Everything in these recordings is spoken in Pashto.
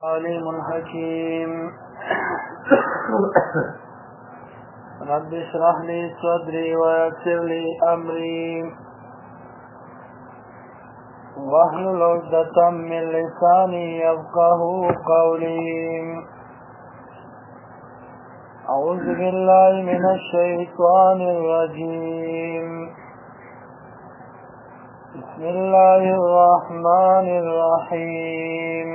عليم حكيم رب اشرح لي صدري ويسر لي أمري واحلل عقدة من لساني يفقه قولي أعوذ بالله من الشيطان الرجيم بسم الله الرحمن الرحيم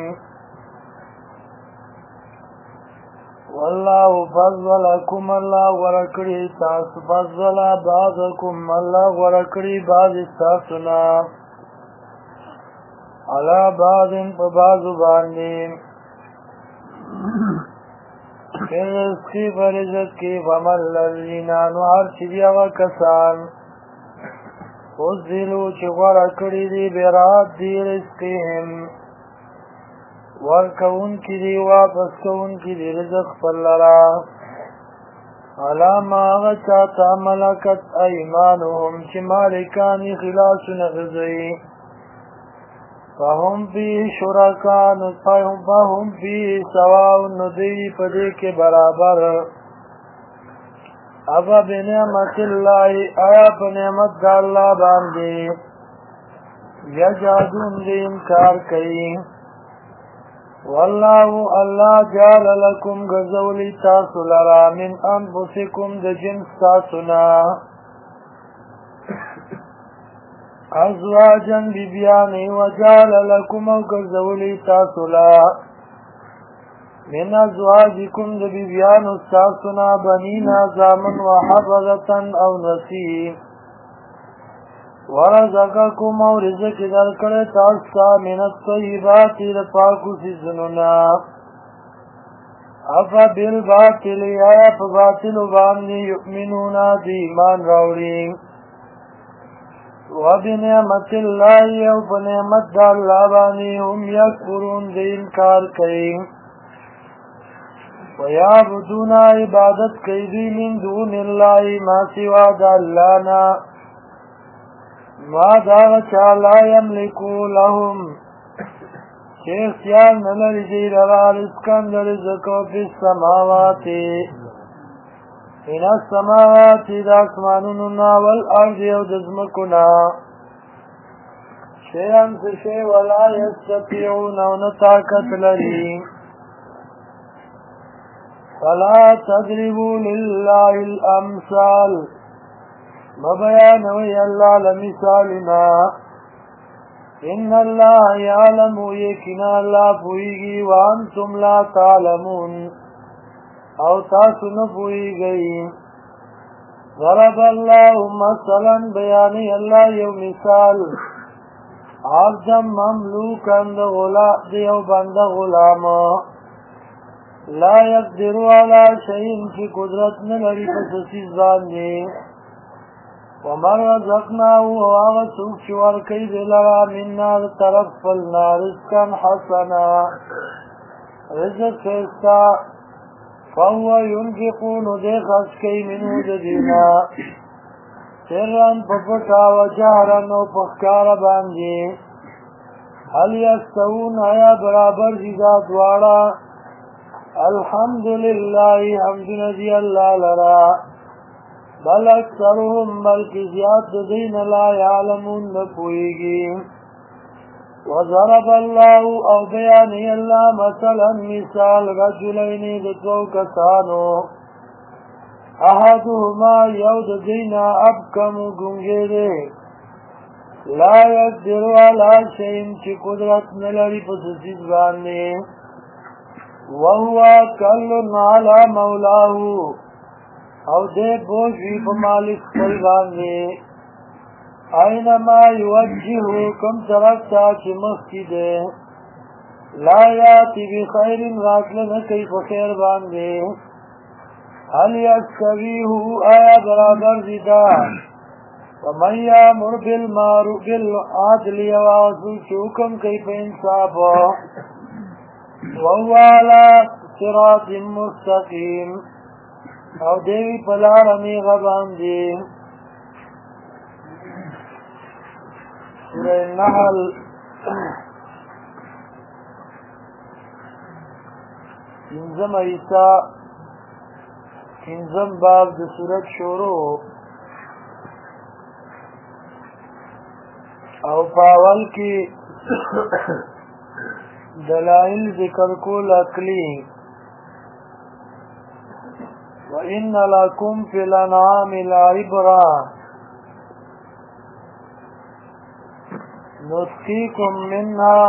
والله فضلكم الله ورکړي تاسو فضل بعضكم الله ورکړي بعض تاسونا على بعض په بعض باندې رزقی فرزت کی فمل الذین نوار چی بیاغا کسان فضلو چی غورا کری دی براد دی رزقیم ورکون کی دی واپس کون کی دی رزق فلرا علامہ غچاتا ملکت ایمانهم چی مالکانی خلاص نغزی فهم فی شرکان فهم فی سواء ندی پدے کے برابر ابا بنعمت اللہ آیا بنعمت دا اللہ باندے یجادون دی انکار کئی واللہ اللہ جعل لکم غزولی تاسو لرا من انفسکم دا جنس تاسونا ازواجا بیبیانی وجعل لکم غزولی تاسولا من ازواجکم دا بیبیان استاسونا بنینا زامن وحفظتا او نسیم ورزقکم او رزق در کڑے تاستا من الطیباتی لپاکو سیزنونا افا بالباطل آیا پا باطل بامنی یؤمنونا دی ایمان راوڑی وبنعمت اللہ او بنعمت دا اللہ بانی هم یکفرون دی انکار کئی ویعبدون عبادت کئی دی من دون اللہ ما سوا دا اللہ نا ما دا غچا لا یملکو لهم شیخ سیال نلری دی لرا رزقان دا رزقو فی السماواتی ان السماوات دا اسمانوننا والارض او دزمکنا شیئن سشی ولا یستطیعون او نطاقت لری فلا تضربوا لله الامثال مبیانوی اللہ لمثالنا ان اللہ یعلم یکنا اللہ پوئیگی وانتم لا تعلمون او تاسو نه پوهیږئ ضرب الله مثلا بیانی الله یو مثال عبدا مملوکا دیو بنده غلام لا یقدر علی شیء چې قدرت نه لري په څه څیز باندې ومن رزقناه او هغه څوک چې ورکوي دې لره منا طرف خپلنا رزقا حسنا رزق ښایسته فهو ينفقون دے خرچ کئی منو ددینا سرن پپٹا و جہرن و پخکار باندی حل یستوون آیا برابر جدا دوارا الحمدللہ حمد ندی اللہ لرا بل اکثرهم بلکی زیاد دین لا یعلمون نپوئیگی وضرب الله او بیانی اللہ مثلا مثال رجلین دتو کسانو احدهما یود دینا ابکم گنگے دے لا یقدر علی شیء چی قدرت نلری پسیز باندے وهو کل علی مولاه او دے بوشی پمالک پل باندے اینما یوجہو کم طرفتا چی مخی دے لا یاتی بخیر راکلن کئی بخیر باندے حل یستویہو آیا برابر دیتا ومن یامر بالمعروف بالعدل یوازو چوکم کئی پہ انصاف وهو علی صراط مستقیم او دیوی پلارمی غباندی سورہ النحل پنځم ایسا پنځم باب د سورت شروع او پاول کی دلائل ذکر کول عقلی وَإِنَّ لَكُمْ فِي الْأَنْعَامِ لَعِبْرَةً نُسْقِيكُم مِّنْهَا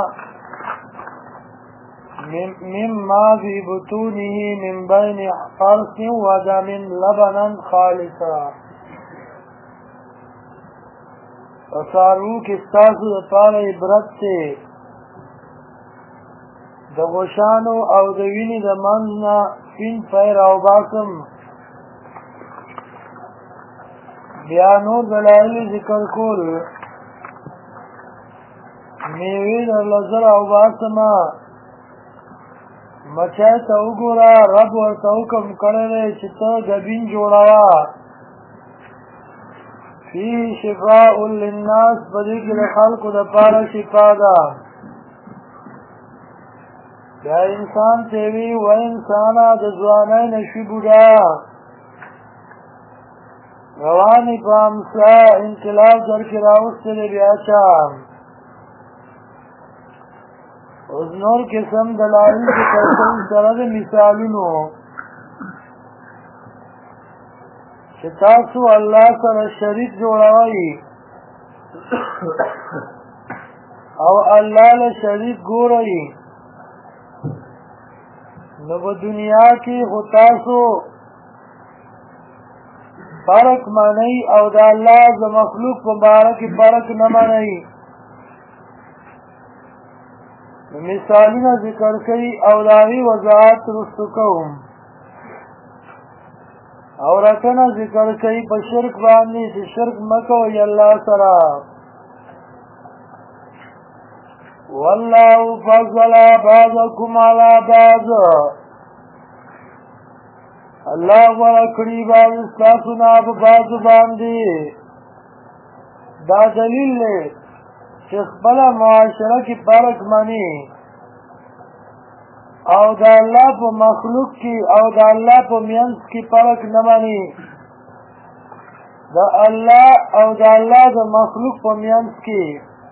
مِمَّا فِي بُطُونِهِ مِنْ بَيْنِ فَرْثٍ وَدَمٍ لَبَنًا خَالِصًا فَصَارُوا کِستاسو دپاره عبرت ته د غوشانو او د وینې د منځ نه سپین پی راوباسم بیا نور دلایل ذکر کول میوې درله زه راوباسمه مچی ته وګوره رب ورته حکم کړی دی چې ته ګبین جوړوه فیه شفاء للناس په دې کې د خلکو دپاره شفا ده بیا انسان تیوی و انسانا د ځوانۍ نه شوي بوډا روانې په امسا انقلاب در کې راوستی دی بیا چا اوس نور قسم دلایل ذکر کوي سره د مثالونو چې تاسو الله سره شریک جوړوئ او الله له شریک ګورئ نو په دنیا کې خو تاسو فرق منئ او د الله د مخلوق په باره کې فرق نه منئ مثالونه ذکر کوي او د هغې وضاحت وروستو کوم او رټنه ذکر کوي په شرک باندې چې شرک مه کوئ الله سره والله فضل بعضکم علی بعض الله غوره کړي بعض ستاسو نه په بعضو باندې دا دلیل دی چې خپله معاشره کې فرق مني او د الله په مخلوق کې او د الله په منځ کې فرق نه مني د الله او د الله د مخلوق په منځ کې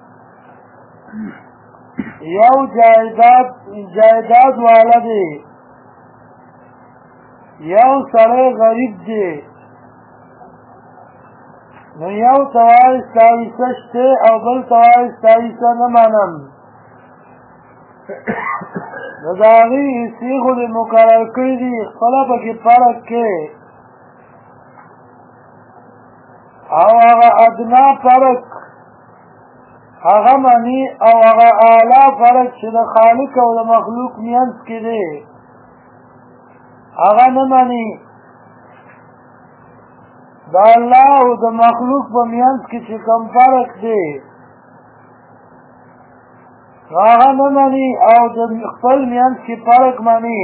یو جایداد والا دی یو سړی غریب دی نو یو ته وایي ستا حصه شته او بل ته وایي ستا حصه نه منم نو د هغې حصې خو دې مقرر کړي دي خپله پکې فرق کې او هغه ادنا فرق هغه مني او هغه اعلی فرق چې د خالق او د مخلوق منځ کې دی هغه نه مني د الله او د مخلوق په منځ کې چې کوم فرق دی هغه نه مني او د خپل منځ کې فرق مني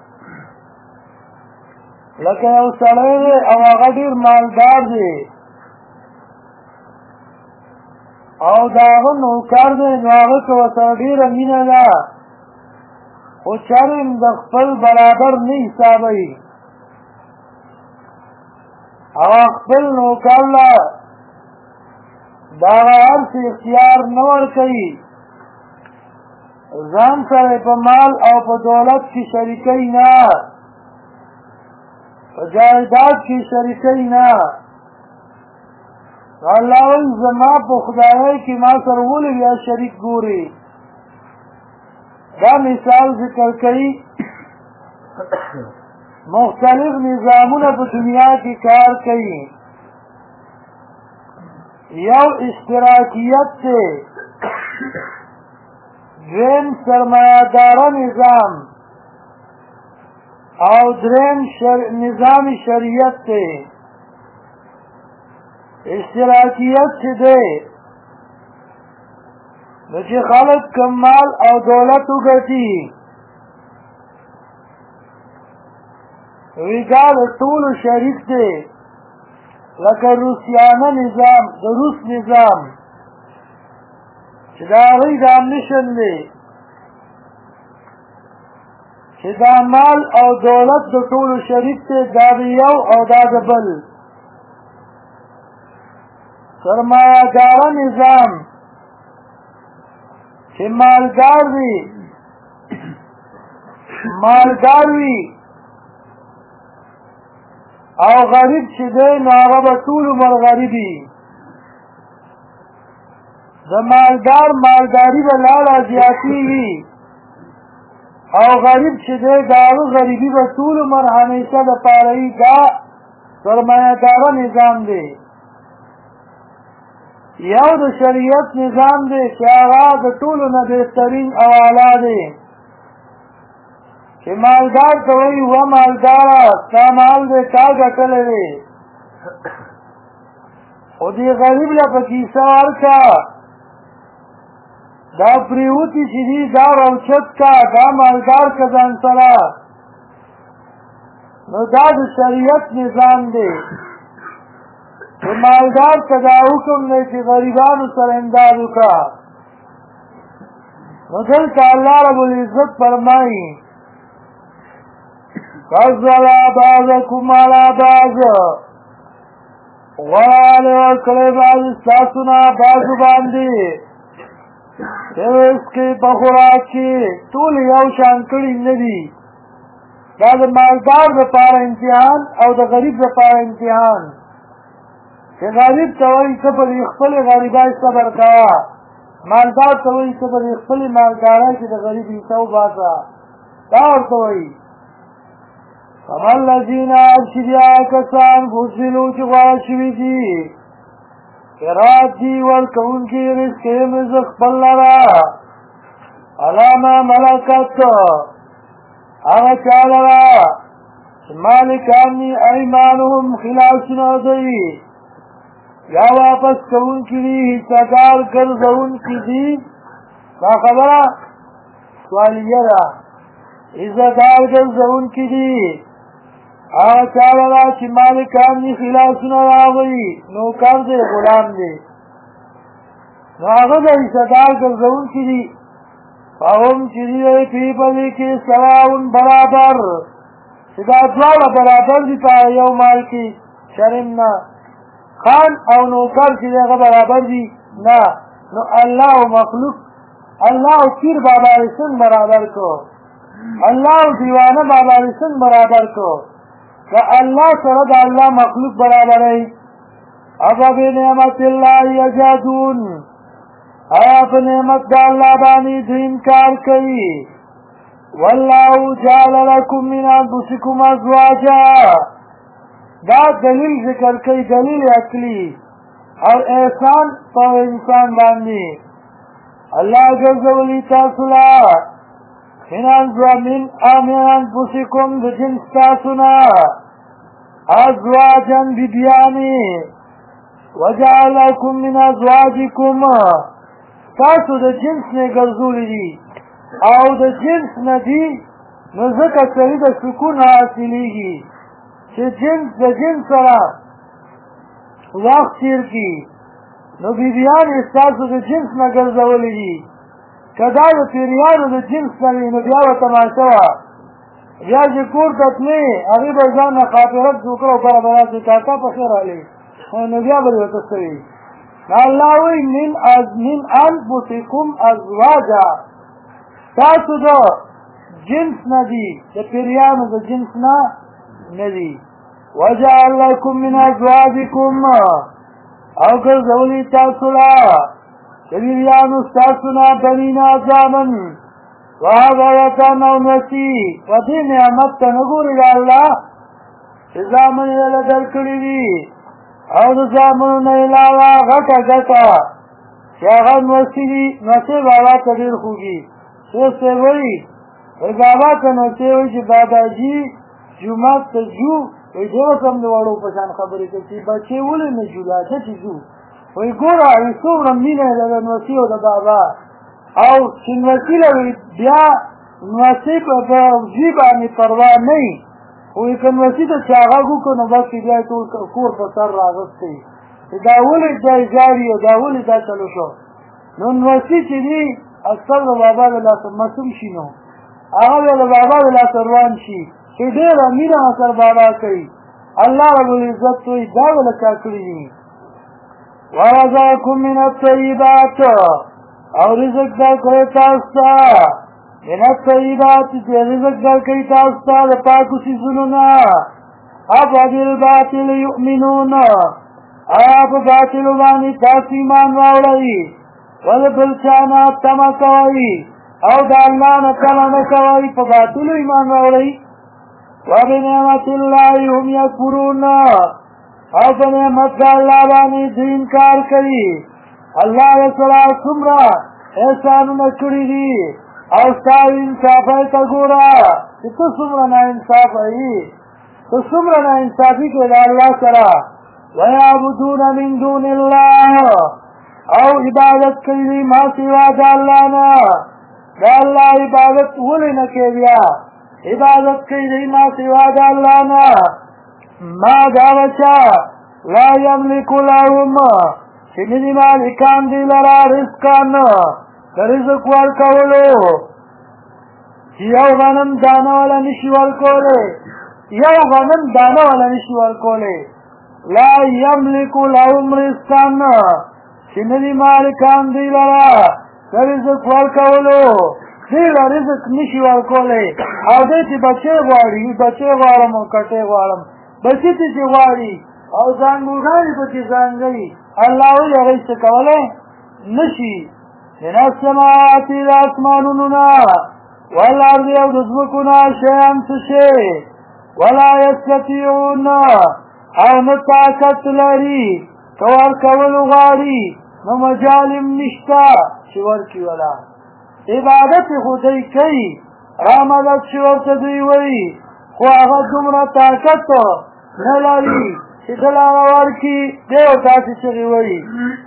لکه یو سړی دی او هغه ډېر مالدار دی او د هغه نوکر دی نو هغه که ورسره ډېره مینه ده خو چرم د خپل برابر نه حسابوي هغه خپل نوکر له د هغه هر څه اختیار نه ورکوي ځان سره په مال او په دولت کې شریکوي نه په جایداد کې شریکوي نه الله وایي زما په خدایۍ کې ما سره ولې بیا شریک ګوري دا مثال ذکر کوي مختلف نظامونه په دنیا کې کار کوي یو اشتراکیت دی دویم سرمایه‌داره نظام او دریم نظام شریعت دی اشتراکیت چې دی نو چې خلک کم مال او دولت وګټي وی دا د ټولو شریک دی لکه روسیانه نظام د روس نظام چې د هغوی د امنیشن دی چې چې دا مال او دولت د ټولو شریک دی، دا د یو او دا د بل. سرمایه‌داره نظام چې مالدار وي او غریب چې دی نو هغه به ټول عمر غریب وي. د مالدار مالداري به لاړه زیاتېږي او غریب چې دی د هغه غریبي به ټول عمر همیشه دپاره وي. دا سرمایه‌داره نظام دی. یو د شریعت نظام دی چې هغه د ټولو نه بهترین او اعلی دی چې مالدار ته وایي و مالداره ستا مال دی تا ګټلی دی، خو دې غریب له په کیسه ورکړه، دا پریوتي چې دي دا راوچت کا، دا مالدار که ځان سره. نو دا د شریعت نظام دی چې مالدار ته دا حکم دی چې غریبانو سره امداد وکړه. نو دلته الله رب العزت فرمایي فضل بعضکم علی بعض، غواړه ورکړی بعض ستاسو نه بعضو باندې په رزق کې په خوراک کې ټول یو شان کړي نه دي. دا د مالدار دپاره امتحان او د غریب دپاره امتحان. چې غریب ته وایي ته په دې خپلې غریبۍ صبر کوه، مالدار ته وایي ته په دې خپلې مالدارۍ کې د غریب حصه وباسه. دا ورته وایي فما الذین چې بیا کسان فضلوا چې غوره شوي دي قرات دي ورکوونکي رزق یې رزق خپل لره علی ما ملکت هغه چا لره چې مالکان دي ایمانهم خلاصونه دوی یا واپس کوونکي دي حصهدار ګرځوونکي دي. دا خبره سوالیه ده. حصهدار ګرځوونکي دي هغه چا لره چې مالکان دي خلاصونه راغلي، نوکر دی غلام دی، نو هغه به حصهدار ګرځوونکي دي. فهم چې دي فی پدې کې سواون برابر، چې دا دواړه برابر دي په یو مال کې. شرم نه خان او نوکر چې هغه برابر دي نه. نو الله او مخلوق، الله او پیر بابا رسن برابر کو، الله او دیوانه بابا رسن برابر کو، دا الله سره د الله مخلوق برابر ای. ابا بنعمت الله یجادون، آیا په نعمت د الله باندې دوی انکار کوي. والله جعل لكم من انفسكم ازواجا، دا دلیل ذکر کوي، دلیل عقلی او احسان په انسان باندې. الله ګرځولي تاسو لا من انفسکم د جنس تاسو نه ازواجا بیبیانې وجعل لكم من ازواجکم، تاسو د جنس نه ګرځولي دي او د جنس نه دي، نو ځکه سړي د سکون حاصلېږي چې جنس د جنس سره وخت تېر کړي. نو بیبیانې ستاسو د جنس نه ګرځولي دي. که دا د پیریانو د جنس نه وي نو بیا به تماشه وه، بیا چې کور ته تلې هغې به ځان نه خاطرت وکړه او بره به راسې کاکا په خیر راغلې، نو بیا به دې ورته څه وي. الله وایي من انفسکم ازواجا، تاسو د جنس نه دي، د پیریانو د جنس نه دي. وجعل لكم من ازواجکم، او ګرځولي تاسو لا د بیبیانو ستاسو نه بنین اعظامن وحضرتن او نسي. و دې نعمت ته نه ګوري د الله چې زامن یې له درکړي دي او د زامنو نه علاوه غټه ګټه چې هغه نسي دي. نسي بابا ته ډېر خوږي، څوک ته وایي بابا ته نسي وایي چې داداجي جومات ته ځو، وایي دې اوس هم د وړو په شان خبرې کوي چې بچې ولې نه ځو، دا څه چې ځو. وایي ګوره څومره مینه یې د نسي او د بابا، او چې نسي لري بیا نسي په ځي باندې پروا نه وي. وایي که نسي ته چې هغه وکړو نو بس بیا ټول کور په سر راغستی چې دا ولې دا ژاړي او دا ولې دا چلو شو. نو نسي چې دي اکثر د بابا له لاسه معصوم شي، نو هغه د بابا د لاس روان شي چې ډېره مینه سره بابا کوي. الله رب العزت وایي دا ول چا کړي دي. ورزقکم من الطیبات او رزق درکړی تاسو ته من الطیبات چې رزق درکوي تاسو ته د پاکو څیزونو نه. افبالباطل یؤمنون آیا په باطلو باندې تاسو ایمان راوړئ ول بل چا نه تمه کوئ او د الله نه تمه نه کوئ په باطلو ایمان راوړئ. وبنعمت الله هم یکفرون او په نعمت د الله باندې دوی انکار کوي. الله رسوله څومره احسانونه کړي دي او ستا انصافۍ ته ګوره چې ته څومره ناانصافه یې، ته څومره ناانصافي کوې د الله سره. ویعبدون من دون الله او عبادت کوي دوی ما سوا د الله نه. د الله عبادت ولې نه کوې بیا؟ عبادت کوي دوی ما سوا د الله نه. ما دا بچا لا یملک لهم چې نه دي مالکان دي لره رزقان د رزق ورکولو، چې یو غنم دانه والا نشي ورکولی، یو غنم دانه والا نشي ورکولی. لا یملک لهم رزقان چې نه دي مالکان دي لره د رزق ورکولو، دی له رزق نشي ورکولی. او دی چې بچی غواړي بچی غواړم او کټی غواړم بچی ته چې غواړي او ځانګوګانې پکې ځانګوي، الله وایي هغه څه کولی نشي. من السماوات د اسمانونو نه والارض او د ځمکو نه شیان څه شی ولا یستطیعون او نه طاقت لري که ورکول غواړي نو مجالم نشته چې ورکړي ولا. عبادت خو دوی کوي رامدد چې ورته دوی وایي، خو هغه دومره طاقت نه لري چې دلاره ورکړي دی او تاسې چغې وایي.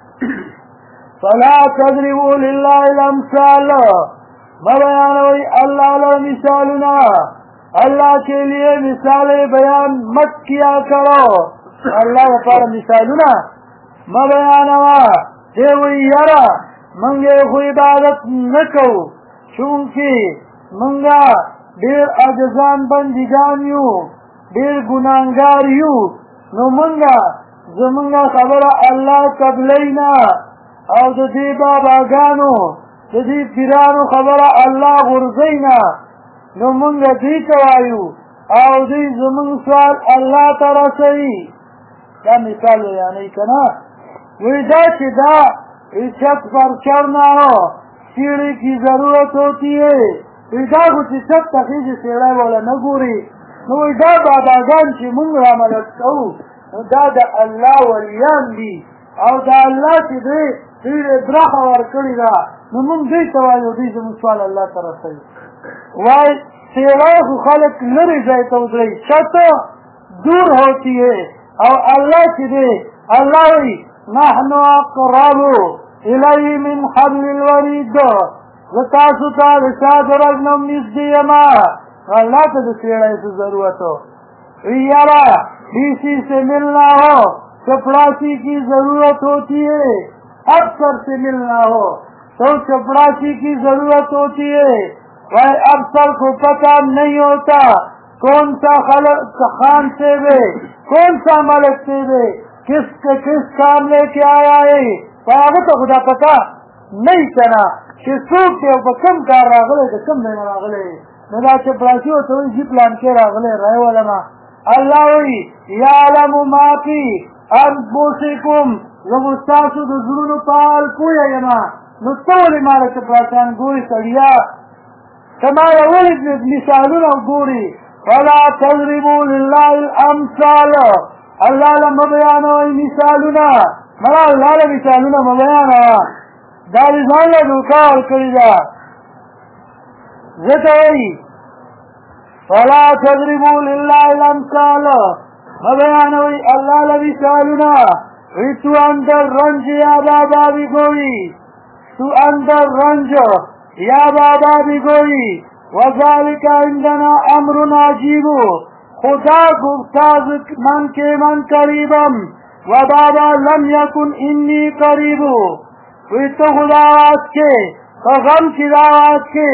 فلا تضربوا لله الامثال ما بیانوي الله له مثالونه، الله کے لیے مثال بیان مت کیا کرو. الله لپاره مثالونه ما بیانوا دی وایي یاره موږ خو عبادت نه کوو چونکې موږ ډېر عاجزان بندګان یو، ډېر ګناهګار یو، نو موږ زموږ خبره الله قبلوي نه او د دې باباګانو د دې پیرانو خبره الله غورځوي نه، نو موږ دوی ته وایو او دوی زموږ سوال الله ته رسوي. دا مثال بیانوي که نه. وایي دا چې دا छत पर चढ़ना हो सीढ़ी की जरूरत होती है. دا خو چې छत ته خېږي سیړی والا نه ګوري، نو وایي دا باباګان چې موږ رامدد کوو نو دا د الله ولیان دي او د الله چې دی دوی برخه ورکړې ده، نو موږ دوی ته وایو دوی زموږ سوال الله ته رسوي. وایي سیړی خو خلک لرې ځای ته ودروي، छत دور ہوتی ہے او الله چې دی الله وایي نحن اقرب الی من حبل الورید. زه تاسو ته د شا د رګ نه نږدې یم. الله ته د سیړی څه ضرورت ہو؟ یاره ڈی سے ملنا ہو چپڑاسی کی ضرورت ہوتی ہے، افسر سے ملنا ہو تو چپڑاسی کی ضرورت ہوتی ہے. بھائی افسر کو پتہ نہیں ہوتا کون سا خان سے بے کون سا ملک سے بے کس کام لے کے آیا ہے، هغه ته خدا پتا نه کنا چې څوک دی او په کوم کار راغلی د کوم ځای نه راغلی. نو دا چپړاسي ورته وایي زه پلان کې راغلی رای ولمه. الله وایي یعلم ما فی انفسکم، زه خو ستاسو د زړونو په حال پوهه یم. نو ته ولې ما له چپړاسیان ګورې سړیا؟ ته ما له ولې مثالونه ګورې؟ فلا تضربوا لله الامثال، الله له مه بیانوئ مثالونه، مړه الله له مثالونه مه بیانوه، دا دې ځان له دوکه ورکړې ده. ځکه وایي فلا تضربوا لله الامثال، مه بیانوئ الله له مثالونه. وی تو اندر رنج یا بابا بگوئی، تو اندر رنج یا بابا بگوئی وذالک عندنا امر عجیب، خدا گفتاز من کے من قریبم و بابا لم یکن انی قریب. وی تو خدا آواز کے تو غم کی آواز کے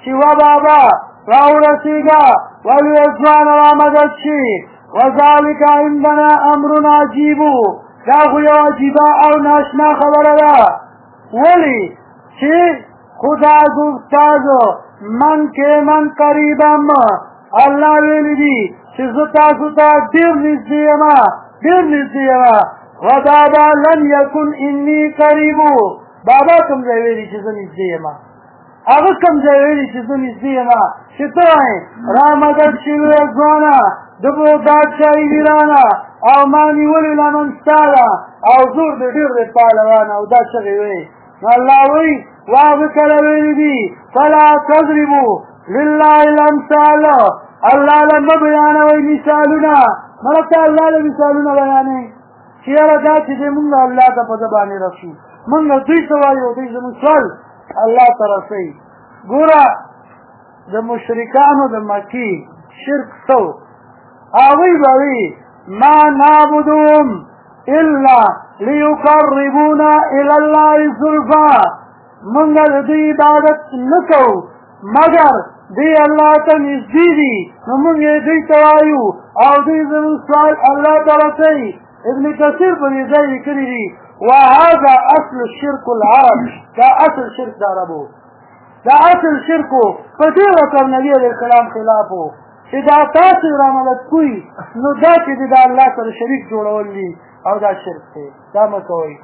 چې و بابا راورسېږه ولوی ځوان رامدد شي وذلک عندنا امر عجیب دا خو یو عجیبه او ناشنا خبره ده ولې چې خدا گفتازو من که من قریبم الله ویلی دي چې زه تاسو ته ډېر نږدې یم ډېر نږدې یم وبابا لم یکن انی قریبو بابا کوم ځای ویلي چې زه نږدې یم هغه کوم ځای ویلي چې زه نږدې یم چې ته وایې رامدد شي لویه ځوانه د بغداد شاهي ویرانه او ما نیولې لمن ستا ده او زور دې ډېر دی پهلوانه او دا چغې وایي نو الله وایي واغه کله ویلي دي فلا تضربوا لله الامثال الله لما بیانوي مثالونه مړه الله له مثالونه بیانوي چې یاره دا چې دی مونږ الله ته په ده باندې رسو مونږ دوی ته وایو دوی زموږ سوال الله ته رسوي ګوره د مشرکانو د مکې شرک څه هغوی به وي ما نعبدهم الا لیقربونا الی الله زلفا مونږ د دوی عبادت نه کوو مگر دی الله ته نږدې دي نو مونږ یې دوی ته وایو او دوی زموږ سوال الله ته رسوي ابن کثیر په دې ځای لیکلي دي وهذا اصل الشرك العرب دا اصل شرک د عربو دا اصل شرکو په دې وکړ نبي علیه السلام خلافو چې دا تاسو رامدد کوئ نو دا چې د الله سره شریک جوړول دي او دا شرک دی دا مه کوئ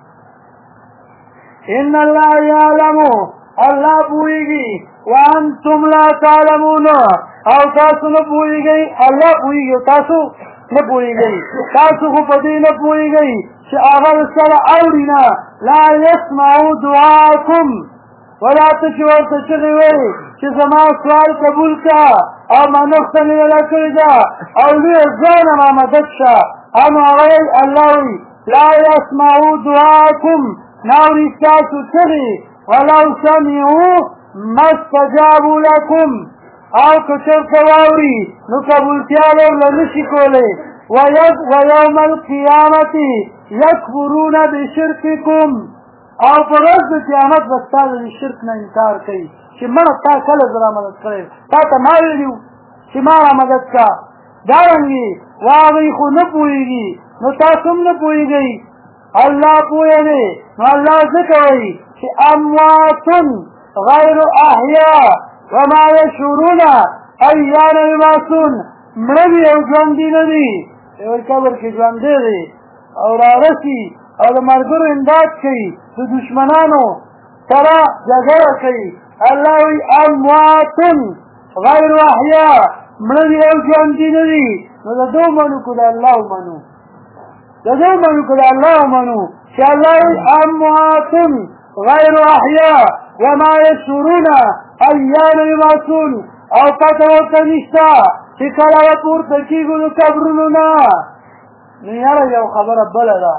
ان الله یعلم الله پوهیږي وانتم لا تعلمون او تاسو نه پوهیږئ الله پوهیږي او تاسو نه پوهیږئ تاسو خو په دې نه پوهیږئ چې هغه سره اوري نه لا يسمعوا دعاءكم ولا ته چې ورته چغې وایي چې زما سوال قبول کا او منښته مې ولا کړې ده او لویه ځانه ما مدد شه نو هغه الله وایي لا يسمعوا دعاءكم ناوري ستاسو چغې ولو سمعوا ما استجابوا لكم او که چېرته واوري نو قبولتیا ورله نشي کولی ويوم القیامة یکفرون بشرککم او په ورځ د قیامت به ستا د شرک نه انکار کوي چې مړه تا کله زه رامدد کړی تا ته ما ویلي وو چې ما رامدد کا دارنګې هغوی خو نه پوهېږي نو تاسو هم نه پوهېږئ الله پوهه دی نو الله ځکه وایي چې امواتن غیر احیا وما یشعرون ایان یبعثون مړه دي او ژوندي نه دي یو قبر کې ژوندی دی او رارسي او د ملګرو امداد کوي د دشمنانو سره جګړه کوي الله وایي امواتن غیر احیا مړه دي او ژوندي نه دي نو د دو منو که د الله ومنو د دو منو که د الله ومنو چې الله وایي امواتن غیر احیا وما یشعرون ایان یبعثون او پته ورته نشته چې کله به پورته کېږو د قبرونو نه نو یاره یو خبره بله ده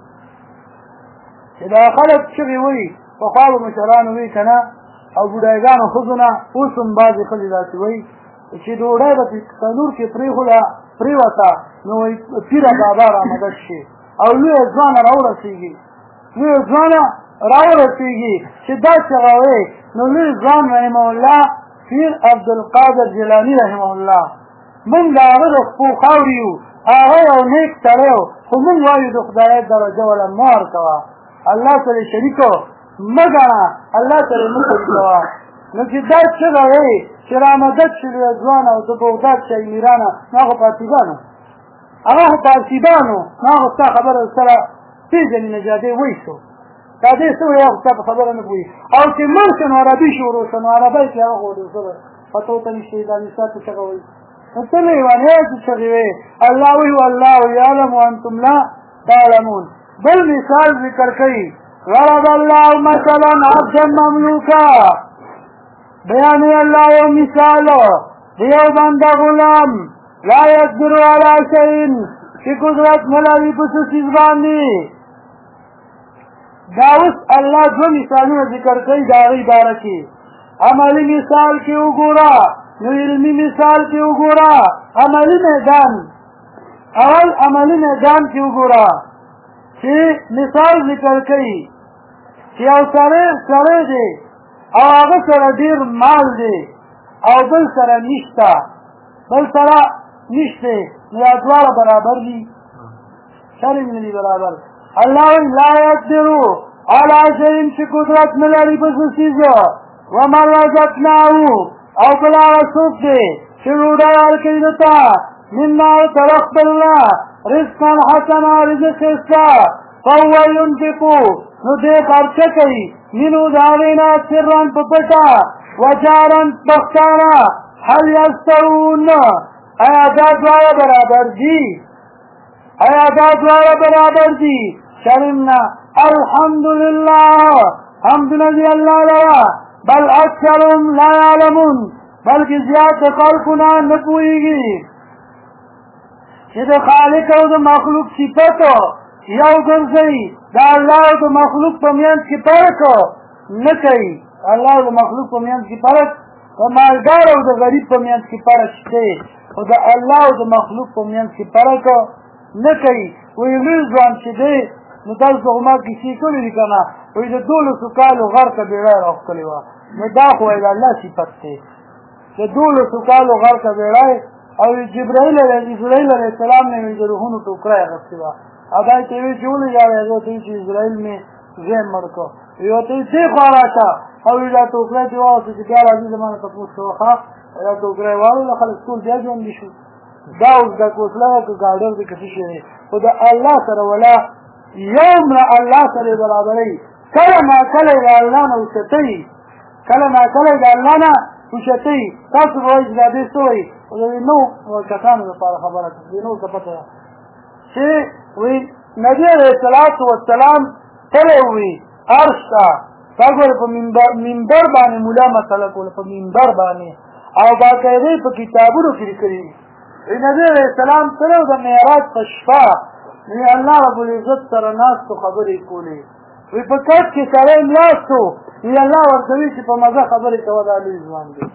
چې دا خلک چغې وایي پخوا به مشرانو وایي که نه او بوډایګانو ښځو نه اوس هم بعضې ښځې داسې وایي چې ډوډۍ به تنور کې پرېوته نو وایي پیره بابا رامدد شي او لویه ځوانه راورسېږي لویه ځوانه راورسېږي چې دا چغه وایي نو لوی ځوان رحمه الله پیر عبدالقادر جیلاني رحمه الله موږ د هغه د خپو خاورې یو هغه یو نیک سړی و خو موږ وایو د خدای درجه وله مه ورکوه الله سره شریکو مه ګڼه الله سره مه شریکوه نو چې دا چغه وایي چې رامدد شي لویه ځوان او د بغداد شاهي میرانه نو هغه پارسیبانو هغه خو پارسیبانو نو هغه ستا خبره سره پېژني نجادې وایي شو دا دې څه وایي هغه ستا په خبره نه پوهېږي او چې مړ شو نو عربي شروع شو نو عربی کې هغه خو سره پته ورته نشته دا نسات ته چغه وایي نو ته لیوانې چې چغې وایي الله وایي والله یعلم وانتم لا تعلمون بل مثال ذکر کوي ضرب الله مثلا عبدا مملوکا بیانوي الله یو مثال د یو بنده غلام لا یقدر علی شیء چې قدرت نه لري په څه څیز باندې دا اوس الله دوه مثالونه ذکر کوي د هغې باره کې عملي مثال کې وګوره نو علمي مثال کې وګوره عملي میدان اول عملي میدان کې وګوره چې مثال ذکر کوي چې یو سړی دی او هغه سره ډېر مال دی او بل سره نشته نو دا دواړه برابر دي شرم نه دي برابر الله لا يقدروا على شيء چې قدرت نه لري په څه څیز ومن رزقناه او بلا څوک دی چې ډوډۍ ورکوي دته منا ورته الله رزقا حسنا رزق ښایسته فهو ينفق نو دی خرچه کوي منو د هغې نه سرا په پټه وجارا په ښکاره هل یستوون آیا دا دواړه برابر دي شرمنا الحمدلله حمدنا دی الله لرا بل اکثرهم لا یعلمون بلکې زیات خلقونه نه پوهېږي چې د خالق او د مخلوق صفت یو ګرځوي د الله او د مخلوق په منځ کې فرق نه کوي الله او د مخلوق په منځ کې فرق د مالدار او د غریب په منځ کې فرق شته خو د الله او د مخلوق په منځ کې فرق نه کوي وایي لوی ځوان چې دی نو تاسو خو ما کیسې کړې دي که نه وایي د 1200 کالو غر ته بېړۍ راښکلې وه نو دا خو وایي د الله صفت دی د 1200 کالو غر ته بېړۍ او اسرائیل علیه السلام نه وایي د روحونو ټوکره یې اخېستې وه او دا یې ته وایي چې ولې ژاړې هغه ورته وایي چې اسرائیل مې زوی مړ کړ وایي ورته وایي دې خوا راشه او وایي دا ټوکره چې واوسه چې بیا راځي زما نه تپوس کوه ښه دا ټوکره یې واړوله خلک ټول بیا ژوندي شو دا اوس د کوسله که ګاډر دی که څه شی دی خو د الله سره ولا یوم نه الله سره برابروي کله ناکله یې د الله نه اوچتوي تاسو به وایي چې دا دې څه وایي خو د نوو کسانو لپاره خبره ده د نوو ته پته ده چې وایي نبي علیه الصلاة والسلام تللی وي عرش ته تا ګورې په منبر باندې ملا مسله کوله په منبر باندې او باقاعده یې په کتابونو کې لیکلي نبی علیه السلام تللی و د معراج په شپه الله رب العزت سره ناستو خبرې کولې وی په کټ کې سړی ناستو وی الله ورته وایي چې په مزه خبرې کوه دا لوی ځوان دی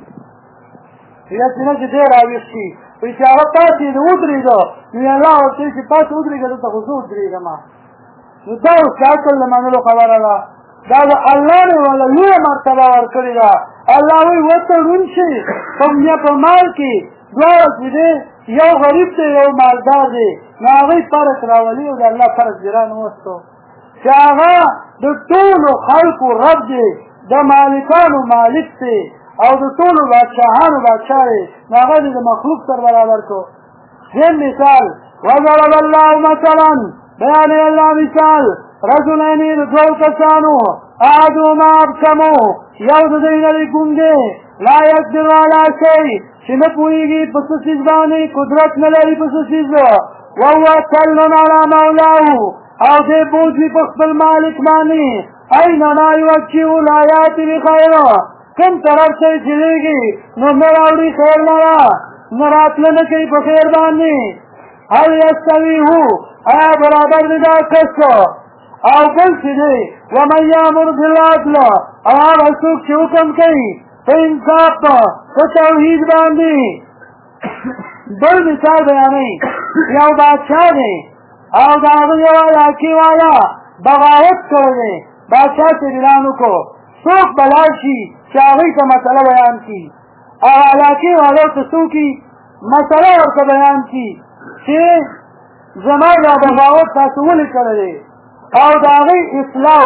یاسې نه چې دی راویښ شي وایي چې هغه پاڅېده ودرېده نو الله ورته وایي چې پاڅه ودرېږه دلته خو زه ودرېږم نو دا اوس د عقل د منلو خبره ده دا د الله نه وله لویه مرتبه ورکړې ده الله وایي وتړون شي په مال کې دواړه چې دی یو غریب دی یو مالدار دی نو هغوی فرق راولي او د الله فرق دې رانوستو چې هغه د ټولو خلقو رب دی د مالکانو مالک دی او د ټولو بادشاهانو بادشاه دی نو هغه دې د مخلوق سره برابر کړو دیم مثال وضرب الله مثلا بیانوي الله مثال رجلین د دوو کسانو احدهما ابکمو یو د دوی نه دی ګونګ دی لا یقدر علی شی چې نه پوهېږي په څه څیز باندې قدرت نه لري په څه څیز وهو کل علی مولاه او دې بوج وي په خپل مالک باندې اینما یوجهه لا یأتی بخیر کوم طرف ته یې چلېږي نو نه راوړي خیر لره نه راتله نه کوي په خیر باندې هل یستوي هو آیا برابر دی دا کس او بل چې دی ومن یامر بالعدل او هغه څوک چې حکم کوي په انصاف په توحید باندې بل مثال بیانوي یو بادشاه دی او د هغه یو علاقې والا بغاوت کړی دی بادشاه ته اعلان وکړو څوک به لاړ شي چې هغوی ته مسله بیان کړي او علاقې والو ته څوک مسله ورته بیان کړي چې زما دا بغاوت تاسو ولې کړی دی او د هغوی اصلاح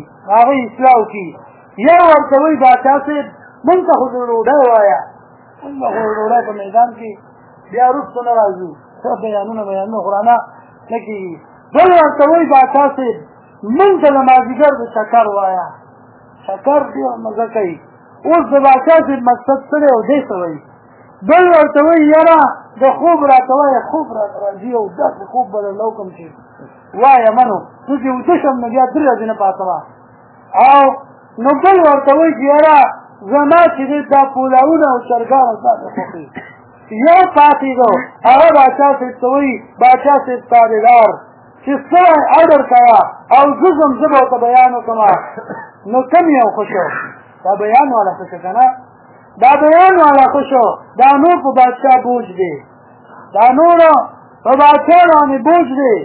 وکړي یو ورته وایي بادشاه صاحب مونږ ته خو ډوډۍ وایه مونږ به خو ډوډۍ په میدان کې بیا وروسته نه راځو ښه بیانونه قرآنه نه کېږي بل ورته وایي بادشاه صاحب مونږ ته د مازدیګر د چکر وایه چکر ډېر مزه کوي اوس د بادشاه صاحب مقصد څه دی او دی څه وایي بل ورته وایي یاره د خوب راته وایه خوب راته راځي او داسې خوب به درله وکړم چې وایه منو زه چې ویده شم نو بیا 3 ورځې نه پاڅمه او نو بل ورته وایي چې یاره زما چې دی دا پولاونه او چرګان او دا د خوښي یو پاتېدو هغه بادشاه صاحب ته وایي بادشاه صاحب تابعدار چې څه اډر کوه او زه ځم زه به ورته بیان وکړم نو کم یو ښه شو دا بیان والا ښه شو که نه دا بیان والا ښه شو دا نور په بادشاه بوج دی دا نورو په بادشاه باندې بوج دی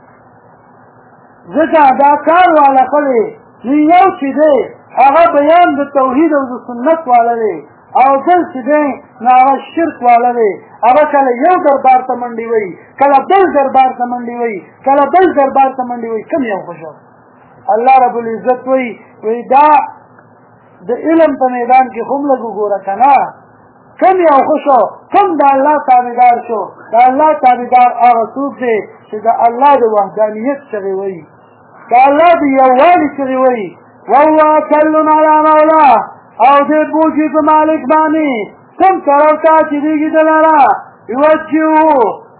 ځکه دا کار والا ښه دی نو یو چې دی هغه بیان د توحید او د سنت والا دی او بل چې دی نو هغه شرک والا دی هغه کله یو دربار ته منډې وایي کله بل دربار ته منډې وایي کله بل دربار ته منډې وایي کوم یو خوښو الله رب العزت وایي دا د علم په میدان کې هم لږ وګوره که نه کوم یو خوښو کوم د الله تابعدار شو د الله تابعدار هغه څوک دی چې د الله د وحدانیت چغې وایي د الله د یووالي چغې وایي وهو کل علی مولا او دې بوجي په مالک باندې کوم طرف ته چې دیږي دلاره یوجهو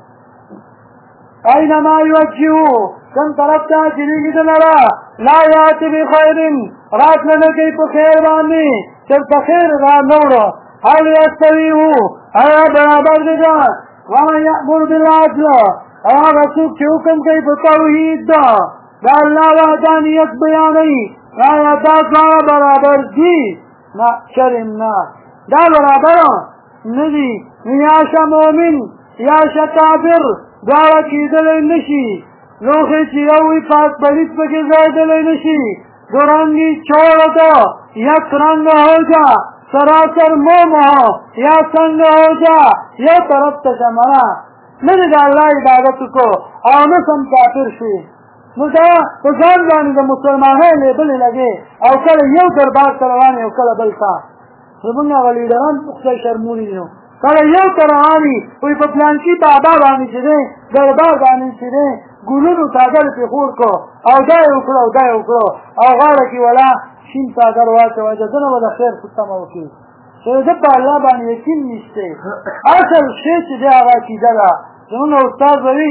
اینما یوجهو کوم طرف ته چې دیږي دلاره لا یاتی بخیر راتله نه کوي په خیر باندې چېرته خیر را نه وړه هل یستویو آیا برابر دی ده ومن یأمر بالعدل او هغه څوک چې حکم کوي په توحید ده د الله وحدانیت بیانوي آیا دا دواړه برابر دي نه شرم نه دا برابر نه دي یا شه مؤمن یا شه کافر دواړه کېدلی نه شي لوښی چې یو وي پاک پلیت پکې ځایېدلی نه شي دو رنگی چھوڑ دو یک رنگ ہو جا سراسر موم ہو یا سنگ ہو جا یہ طرف تشمنا نہ دا اللہ عبادت کو او نسم کافر شي نو دا په ځان باندې د مسلمانۍ لیبلې لګې او کله یو دربار ته روان او کله بل ته زمونږ هغه لیډران خدای شرمولي دي کله یو ته رواني وایي په پلانکي بابا باندې چې دی دربار باندې چې دی ګلونو څادر پرې خور کړو او دا یې وکړو او دا یې وکړو او غاړه کې ولا شین څادر واچوه ددنه به د خیر څه تمه وکړي چې ده په الله باندې یقین نشته اصل شی چې دی هغه عقیده ده زمونږ استاد وایي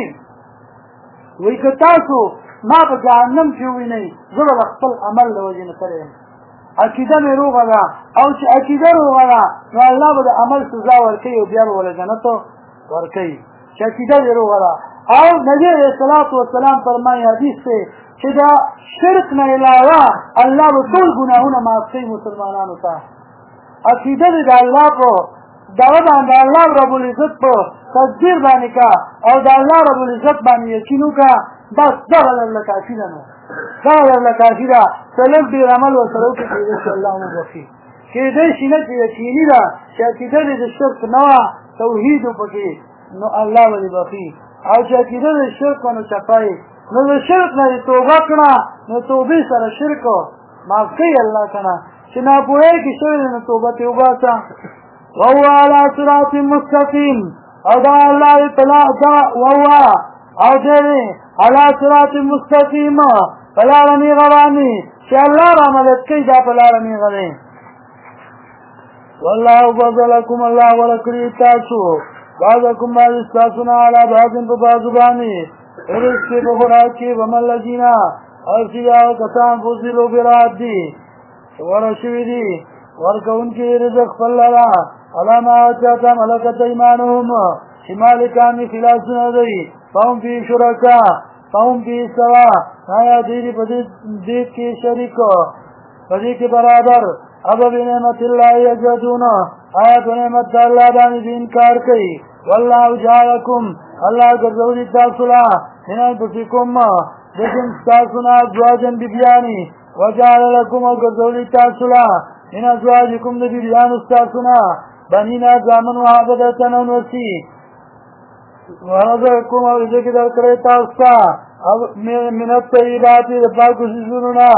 وایي که تاسو ما په جهنم کې ووینئ زه به د خپل عمل له وجې نه کړی یم عقیده مې روغه ده او چې عقیده روغه ده نو الله به د عمل سزا ورکوي او بیا به وله جنت ورکوي چې عقیده دې روغه ده او نبی علیه الصلاة والسلام فرمایي حدیث دی چې دا شرک نه علاوه الله به ټول ګناهونه معاف کوي مسلمانانو ته عقیده دې د الله په دغه باندې الله رب العزت په تدبیر باندې کا او د الله رب العزت باندې یقین وکړه بس دغه درله کافي ده نو دغه درله کافي ده څه لږ ډېر عمل ورسره وکړي کېدای شي الله وبخښي کېدای شي نه چې یقیني ده چې عقیده دې د شرک نه وه توحید پکې نو الله به دې بخښي او چې عقیده د شرک نو چپای نو د شرک نه توبه کړه نو توبې سره شرک معاف کوي الله کنه چې ناپوهۍ کې شوی نو توبه ته وباسه وهو على صراط مستقیم او دا الله اطلاع دا وهو او دې على صراط مستقیم په لاره نیغه باندې چې الله را مدد کوي دا په لاره نیغه دی والله فضلکم الله ورکړي تاسو بعضکم بعض استاسونا علا بعضن پا بعضو بانی رزق پا خوراک کی ومن لجینا ارسیاو کسان فضلو براد دی ورشوی دی ورکون کی رزق فللا علاما چاہتا ملکت ایمانهم شمالکانی خلاسنا دی فهم فی شرکا فهم فی سوا نایا دیدی پدید کی شریکو پدید کی برابر اب بنعمت اللہ یجدون آیت و نعمت اللہ بانی دی انکار کئی واللہ جعلکم اللہ گرزولی تاثلا من انفسکم لیکن تاثنا ازواجن ببیانی وجعل لکم گرزولی تاثلا من ازواجکم ببیان استاثنا بنینا زامن وحادتن ونوسی ورزقکم او رزق در کرے تاثتا من الطیبات دفاق سیزننا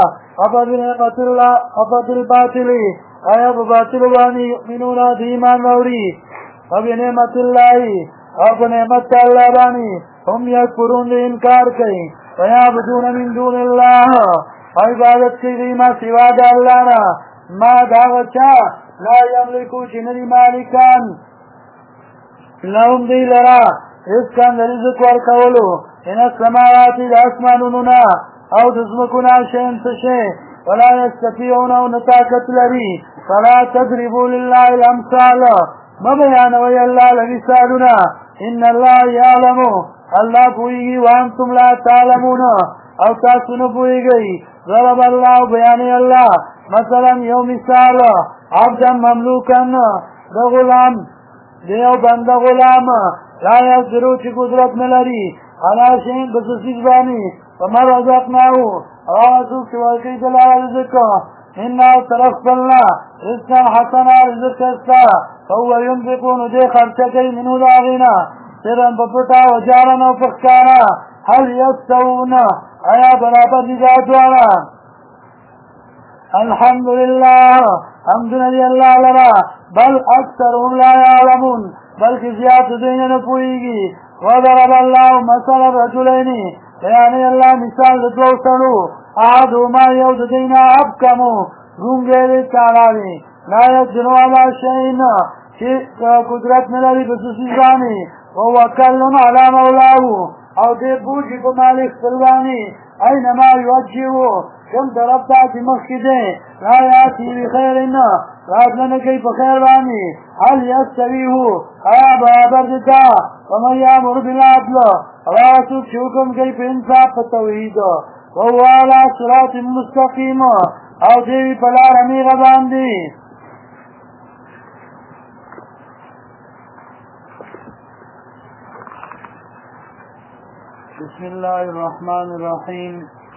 افد الباطلی آیا بباطل وانی یؤمنون دیمان موری وبنعمت اللہ اور بنعمت اللہ بانی ہم یکفرون دے انکار کئی ویعبدون من دون اللہ عبادت کی دیما سوا دا اللہ نا ما داغچا لا یملکو چنری مالکان لهم دی لرا اس کان رزق ورکولو ان السماواتی دا اسمانوننا او دزمکنا شین سشے ولا يستطيعون نطاقت لري فلا تضربوا لله الامثال ما بيانوي الله لمثالنا ان الله يعلم الله بوئي وانتم لا تعلمون او تاسون بوئي ضرب الله بياني الله مثلا يوم مثال عبدا مملوكا ده غلام دیو بند غلام لا يقدروا چه قدرت نلري على شيء بسسيج باني وما رزقناه رواسوك شوالكي دلال رزقه إنا طرف الله رزقا حسنا رزق استا فهو ينفقون دي خرچكي منو داغينا سرا بپتا وجارا وفخكارا هل يستوون ايا برابر نجاتوانا الحمد لله حمد لله لرا بل اكثرهم لا يعلمون بل كزيات دين نپوئيگي وضرب الله مثل رجلين يعني الله مثال لدوستنو احدهما يود دينا ابكمو رونگيري تاراوي لا يقدروا على شيء قدرت نلري بسسيزاني ووكلن على مولاه او دي بوجي بمالك سلواني اينما يوجهه كم دربتا في مخده لا ياتي بخير راد لنا كيف خير باني هل يستويه ايا برابر دتا ومن يامر بالعدل راسو شوكم كيف انصاف التوحيد وهو على صراط مستقيم او دي پلا رمي غبان دي بسم الله الرحمن الرحيم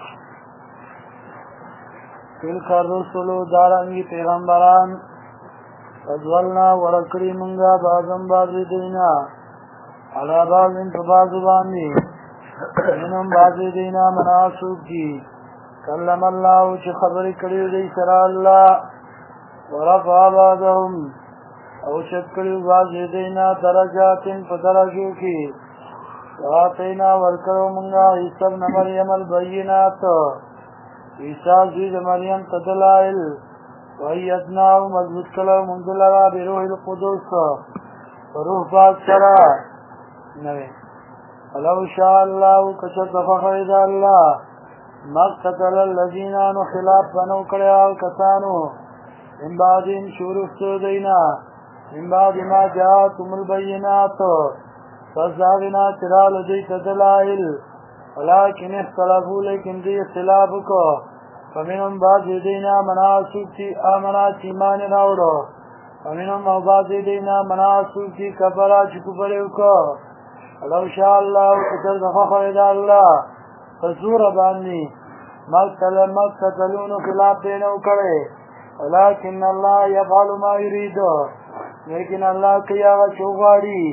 تلك الرسل دارنگی پیغمبران فضلنا ورکڑی منگا بازم بازی دینا علا بازن فبازو باندی منم بازی دینا مناسوب کی کلم اللہ چه خبری کریو دی سرا اللہ ورفع بعضهم او شد کریو بازی دینا درجات فدرجو کی وآتینا ورکڑو منگا عیسی ابن مریم البینات عیسیٰ زید مریم تدلائل وَأَيَّدْنَاهُ مضبوط کلو منزلرا بروح القدس وروح پاک سرا نوے ولو شاء اللہ کچت فخرد اللہ مقتتل الذینانو خلاف بنو کڑیاو کسانو من بعدین شورفتو دینا من بعد ما جاءتم البینات فزاغنا ترال دیت دلائل ولكن اختلفوا لیکن دی اختلاف کو فمنهم بعض دینا مناسوب تی آمنا چیمان راوڑو فمنهم بعض دینا مناسوب تی کفرا چکفریو کو ولو شاء اللہ قتل فخرد اللہ فزور بانی مقتتلون خلاف دینو کرے ولكن اللہ یفعل ما یریدو لیکن اللہ کیا چوغاڑی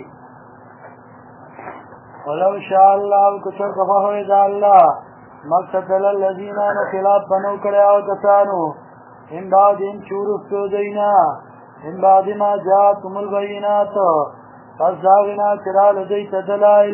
ولو شاء الله كتر فخرد الله مقتتل الذين خلاف بنو كرياو كسانو من بعد ان شورفتو دینا من بعد ما جاءتم البينات فزاغنا ترال دیت دلائل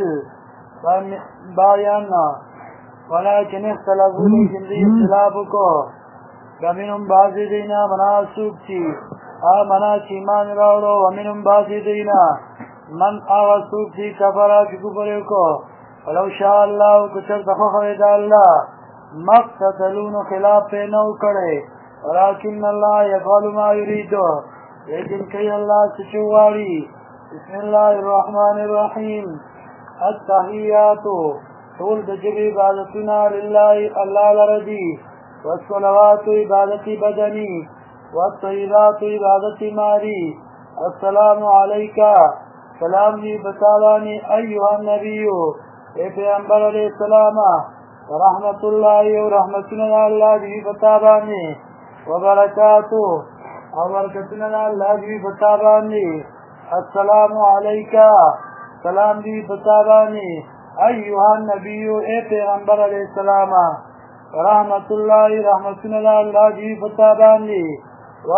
بايانا ولكن اختلفوا لیکن دی اختلافکو فمنهم بعض دینا مناسوب چی آمنا چیمان راوڑو ومنهم بعض دینا من آغسوب تی کفرا چکفریو کو ولو شاء اللہ کچر تخخرد اللہ مقتتلون خلاف نو کرے ولكن اللہ یفعل ما یریدو لیکن کئی اللہ سچواری بسم اللہ الرحمن الرحیم التحیات طول دجب عبادتنا للہ اللہ لردی والصلوات عبادتی بدنی والطیبات عبادتی ماری السلام علیکہ سلام دی بتالانی ایوہ النبیو اے پیغمبر علیہ السلام ورحمت اللہ و رحمتنا اللہ دی بتابانی وبرکاتو وبرکتنا اللہ دی بتابانی السلام علیکہ سلام دی بتابانی ایوہ النبیو اے پیغمبر علیہ السلام ورحمت اللہ رحمتنا اللہ دی بتابانی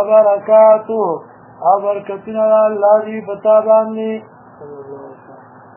وبرکاتو وبرکتنا اللہ دی بتابانی